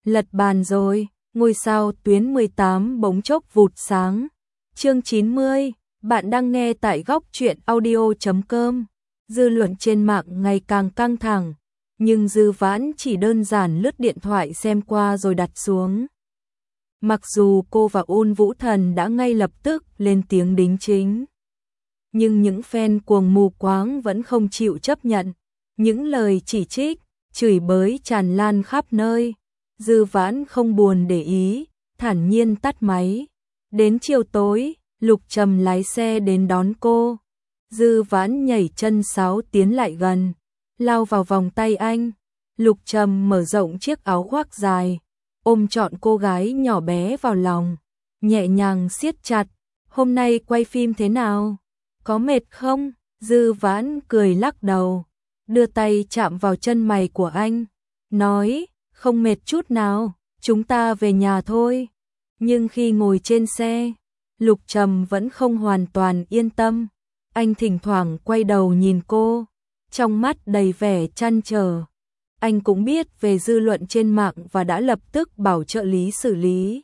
Lật bàn rồi, ngôi sao tuyến 18 bỗng chốc vụt sáng. Chương 90, bạn đang nghe tại góc truyện audio.com. Dư luận trên mạng ngày càng căng thẳng, nhưng Dư Vãn chỉ đơn giản lướt điện thoại xem qua rồi đặt xuống. Mặc dù cô và Ôn Vũ Thần đã ngay lập tức lên tiếng đính chính, nhưng những fan cuồng mù quáng vẫn không chịu chấp nhận. Những lời chỉ trích, chửi bới tràn lan khắp nơi. Dư Vãn không buồn để ý, thản nhiên tắt máy. Đến chiều tối, Lục Trầm lái xe đến đón cô. Dư Vãn nhảy chân sáo tiến lại gần, lao vào vòng tay anh. Lục Trầm mở rộng chiếc áo khoác dài, ôm trọn cô gái nhỏ bé vào lòng, nhẹ nhàng siết chặt. Hôm nay quay phim thế nào? Có mệt không? Dư Vãn cười lắc đầu, đưa tay chạm vào chân mày của anh, nói, không mệt chút nào, chúng ta về nhà thôi. Nhưng khi ngồi trên xe, Lục Trầm vẫn không hoàn toàn yên tâm. Anh thỉnh thoảng quay đầu nhìn cô, trong mắt đầy vẻ trăn trở. Anh cũng biết về dư luận trên mạng và đã lập tức bảo trợ lý xử lý.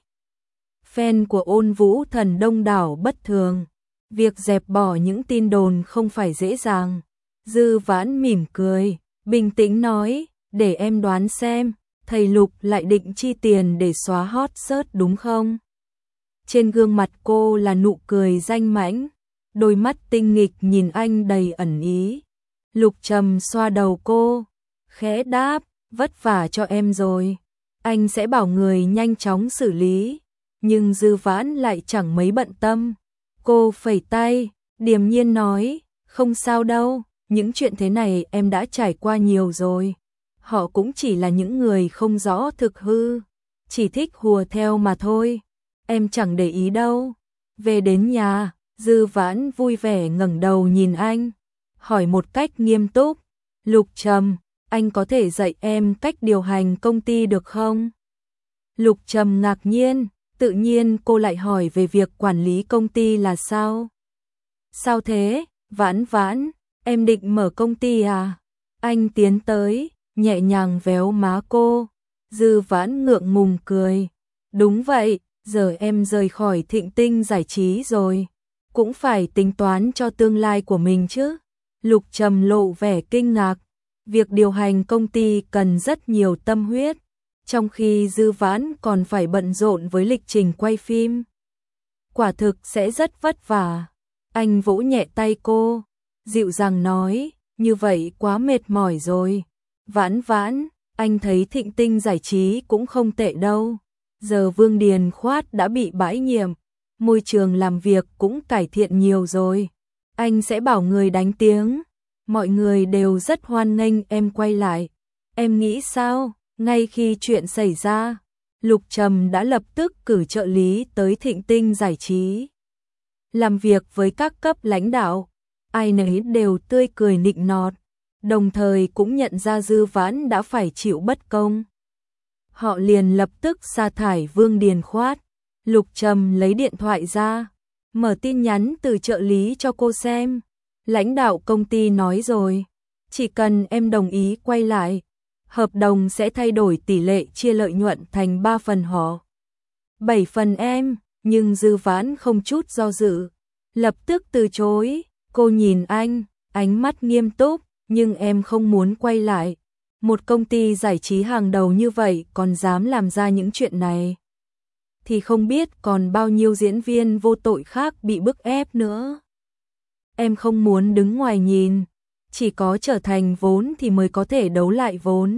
Fan của Ôn Vũ Thần đông đảo bất thường. Việc dẹp bỏ những tin đồn không phải dễ dàng. Dư Vãn mỉm cười, bình tĩnh nói, để em đoán xem, thầy Lục lại định chi tiền để xóa hot search đúng không? Trên gương mặt cô là nụ cười danh mãnh, đôi mắt tinh nghịch nhìn anh đầy ẩn ý. Lục Trầm xoa đầu cô, khẽ đáp, vất vả cho em rồi, anh sẽ bảo người nhanh chóng xử lý. Nhưng Dư Vãn lại chẳng mấy bận tâm. Cô phẩy tay, điềm nhiên nói, không sao đâu, những chuyện thế này em đã trải qua nhiều rồi. Họ cũng chỉ là những người không rõ thực hư, chỉ thích hùa theo mà thôi. Em chẳng để ý đâu. Về đến nhà, Dư Vãn vui vẻ ngẩng đầu nhìn anh, hỏi một cách nghiêm túc, Lục Trầm, anh có thể dạy em cách điều hành công ty được không? Lục Trầm ngạc nhiên, tự nhiên cô lại hỏi về việc quản lý công ty là sao? Sao thế, Vãn Vãn, em định mở công ty à? Anh tiến tới, nhẹ nhàng véo má cô. Dư Vãn ngượng ngùng cười. Đúng vậy, giờ em rời khỏi Thịnh Tinh Giải Trí rồi, cũng phải tính toán cho tương lai của mình chứ. Lục Trầm lộ vẻ kinh ngạc. Việc điều hành công ty cần rất nhiều tâm huyết, trong khi Dư Vãn còn phải bận rộn với lịch trình quay phim. Quả thực sẽ rất vất vả. Anh vỗ nhẹ tay cô, dịu dàng nói, như vậy quá mệt mỏi rồi. Vãn Vãn, anh thấy Thịnh Tinh Giải Trí cũng không tệ đâu. Giờ Vương Điền Khoát đã bị bãi nhiệm, môi trường làm việc cũng cải thiện nhiều rồi. Anh sẽ bảo người đánh tiếng. Mọi người đều rất hoan nghênh em quay lại. Em nghĩ sao? Ngay khi chuyện xảy ra, Lục Trầm đã lập tức cử trợ lý tới Thịnh Tinh Giải Trí. Làm việc với các cấp lãnh đạo, ai nấy đều tươi cười nịnh nọt, đồng thời cũng nhận ra Dư Vãn đã phải chịu bất công. Họ liền lập tức sa thải Vương Điền Khoát. Lục Trầm lấy điện thoại ra, mở tin nhắn từ trợ lý cho cô xem. Lãnh đạo công ty nói rồi, chỉ cần em đồng ý quay lại, hợp đồng sẽ thay đổi tỷ lệ chia lợi nhuận thành 3 phần họ, 7 phần em. Nhưng Dư Vãn không chút do dự, lập tức từ chối. Cô nhìn anh, ánh mắt nghiêm túc, nhưng em không muốn quay lại. Một công ty giải trí hàng đầu như vậy còn dám làm ra những chuyện này, thì không biết còn bao nhiêu diễn viên vô tội khác bị bức ép nữa. Em không muốn đứng ngoài nhìn, chỉ có trở thành vốn thì mới có thể đấu lại vốn.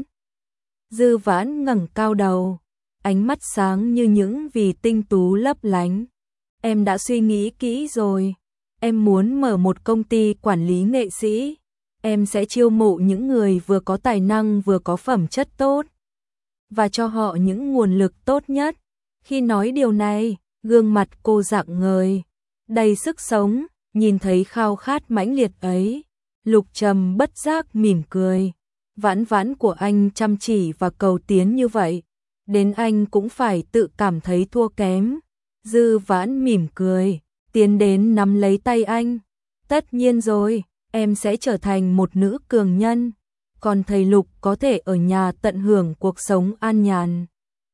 Dư Vãn ngẩng cao đầu, ánh mắt sáng như những vì tinh tú lấp lánh. Em đã suy nghĩ kỹ rồi, em muốn mở một công ty quản lý nghệ sĩ. Em sẽ chiêu mộ những người vừa có tài năng vừa có phẩm chất tốt, và cho họ những nguồn lực tốt nhất. Khi nói điều này, gương mặt cô rạng ngời, đầy sức sống. Nhìn thấy khao khát mãnh liệt ấy, Lục Trầm bất giác mỉm cười. Vãn Vãn của anh chăm chỉ và cầu tiến như vậy, đến anh cũng phải tự cảm thấy thua kém. Dư Vãn mỉm cười, tiến đến nắm lấy tay anh. Tất nhiên rồi, em sẽ trở thành một nữ cường nhân, còn thầy Lục có thể ở nhà tận hưởng cuộc sống an nhàn.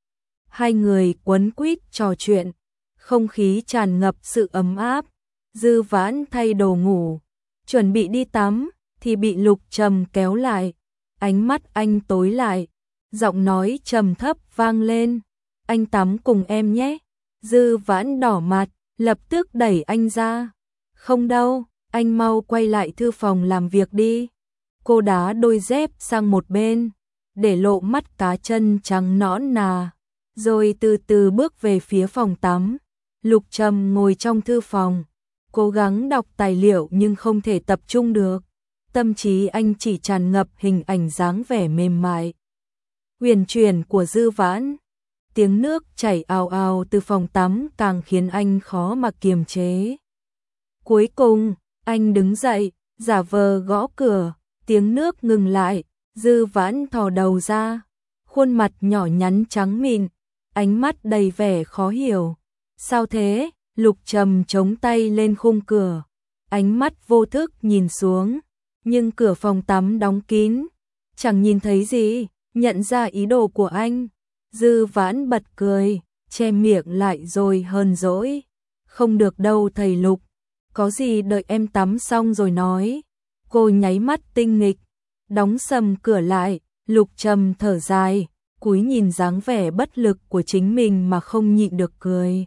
Hai người quấn quýt trò chuyện, không khí tràn ngập sự ấm áp. Dư Vãn thay đồ ngủ, chuẩn bị đi tắm thì bị Lục Trầm kéo lại. Ánh mắt anh tối lại, giọng nói trầm thấp vang lên, anh tắm cùng em nhé. Dư Vãn đỏ mặt, lập tức đẩy anh ra. Không đâu, anh mau quay lại thư phòng làm việc đi. Cô đá đôi dép sang một bên, để lộ mắt cá chân trắng nõn nà, rồi từ từ bước về phía phòng tắm. Lục Trầm ngồi trong thư phòng, cố gắng đọc tài liệu nhưng không thể tập trung được. Tâm trí anh chỉ tràn ngập hình ảnh dáng vẻ mềm mại, huyền chuyển của Dư Vãn. Tiếng nước chảy ào ào từ phòng tắm càng khiến anh khó mà kiềm chế. Cuối cùng, anh đứng dậy, giả vờ gõ cửa, tiếng nước ngừng lại, Dư Vãn thò đầu ra, khuôn mặt nhỏ nhắn trắng mịn, ánh mắt đầy vẻ khó hiểu. Sao thế? Lục Trầm chống tay lên khung cửa, ánh mắt vô thức nhìn xuống, nhưng cửa phòng tắm đóng kín, chẳng nhìn thấy gì. Nhận ra ý đồ của anh, Dư Vãn bật cười, che miệng lại rồi hờn dỗi. Không được đâu thầy Lục, có gì đợi em tắm xong rồi nói. Cô nháy mắt tinh nghịch, đóng sầm cửa lại. Lục Trầm thở dài, cúi nhìn dáng vẻ bất lực của chính mình mà không nhịn được cười.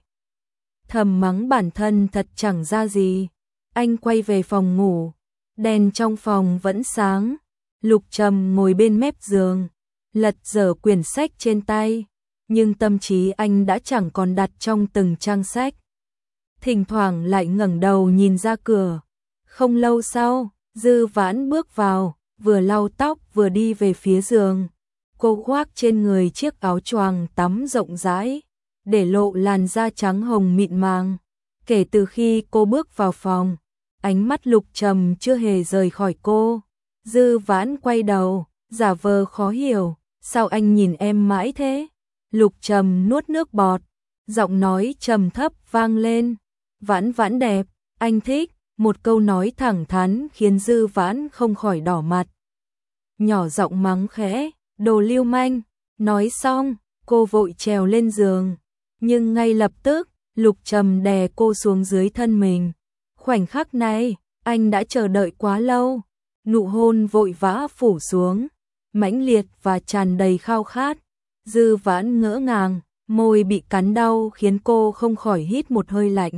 Thầm mắng bản thân thật chẳng ra gì. Anh quay về phòng ngủ, đèn trong phòng vẫn sáng. Lục Trầm ngồi bên mép giường, lật dở quyển sách trên tay, nhưng tâm trí anh đã chẳng còn đặt trong từng trang sách. Thỉnh thoảng lại ngẩng đầu nhìn ra cửa. Không lâu sau, Dư Vãn bước vào, vừa lau tóc vừa đi về phía giường. Cô khoác trên người chiếc áo choàng tắm rộng rãi, để lộ làn da trắng hồng mịn màng. Kể từ khi cô bước vào phòng, ánh mắt Lục Trầm chưa hề rời khỏi cô. Dư Vãn quay đầu, giả vờ khó hiểu, sao anh nhìn em mãi thế? Lục Trầm nuốt nước bọt, giọng nói trầm thấp vang lên, Vãn Vãn đẹp, anh thích. Một câu nói thẳng thắn khiến Dư Vãn không khỏi đỏ mặt. Nhỏ giọng mắng khẽ, đồ lưu manh. Nói xong, cô vội trèo lên giường, nhưng ngay lập tức, Lục Trầm đè cô xuống dưới thân mình. Khoảnh khắc này, anh đã chờ đợi quá lâu. Nụ hôn vội vã phủ xuống, mãnh liệt và tràn đầy khao khát. Dư Vãn ngỡ ngàng, môi bị cắn đau khiến cô không khỏi hít một hơi lạnh.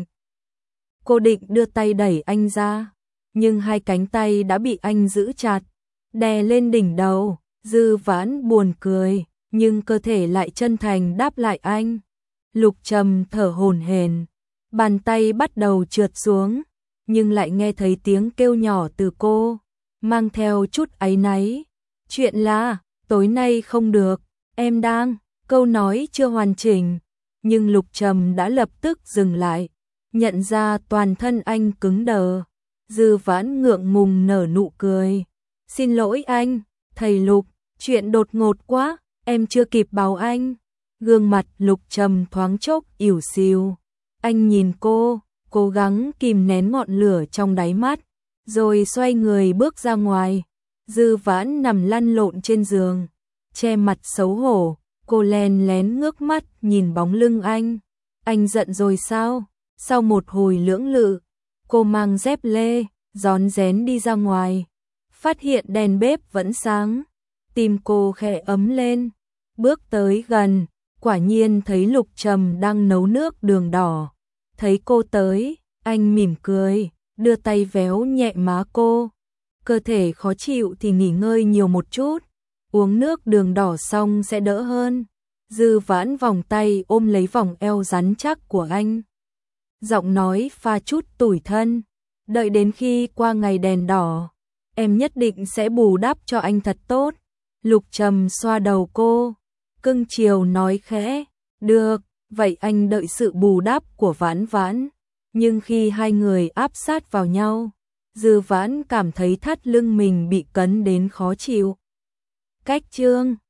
Cô định đưa tay đẩy anh ra, nhưng hai cánh tay đã bị anh giữ chặt, đè lên đỉnh đầu. Dư Vãn buồn cười, nhưng cơ thể lại chân thành đáp lại anh. Lục Trầm thở hổn hển, bàn tay bắt đầu trượt xuống, nhưng lại nghe thấy tiếng kêu nhỏ từ cô, mang theo chút áy náy. Chuyện là, tối nay không được, em đang. Câu nói chưa hoàn chỉnh, nhưng Lục Trầm đã lập tức dừng lại, nhận ra toàn thân anh cứng đờ. Dư Vãn ngượng ngùng nở nụ cười. Xin lỗi anh, thầy Lục, chuyện đột ngột quá, em chưa kịp báo anh. Gương mặt Lục Trầm thoáng chốc ỉu xìu. Anh nhìn cô, cố gắng kìm nén ngọn lửa trong đáy mắt, rồi xoay người bước ra ngoài. Dư Vãn nằm lăn lộn trên giường, che mặt xấu hổ. Cô lén lén ngước mắt nhìn bóng lưng anh. Anh giận rồi sao? Sau một hồi lưỡng lự, cô mang dép lê, rón rén đi ra ngoài. Phát hiện đèn bếp vẫn sáng, tim cô khẽ ấm lên. Bước tới gần, quả nhiên thấy Lục Trầm đang nấu nước đường đỏ. Thấy cô tới, anh mỉm cười, đưa tay véo nhẹ má cô. Cơ thể khó chịu thì nghỉ ngơi nhiều một chút, uống nước đường đỏ xong sẽ đỡ hơn. Dư Vãn vòng tay ôm lấy vòng eo rắn chắc của anh, giọng nói pha chút tủi thân. Đợi đến khi qua ngày đèn đỏ, em nhất định sẽ bù đắp cho anh thật tốt. Lục Trầm xoa đầu cô, cưng chiều nói khẽ, được, vậy anh đợi sự bù đắp của Vãn Vãn. Nhưng khi hai người áp sát vào nhau, Dư Vãn cảm thấy thắt lưng mình bị cấn đến khó chịu. Cách chương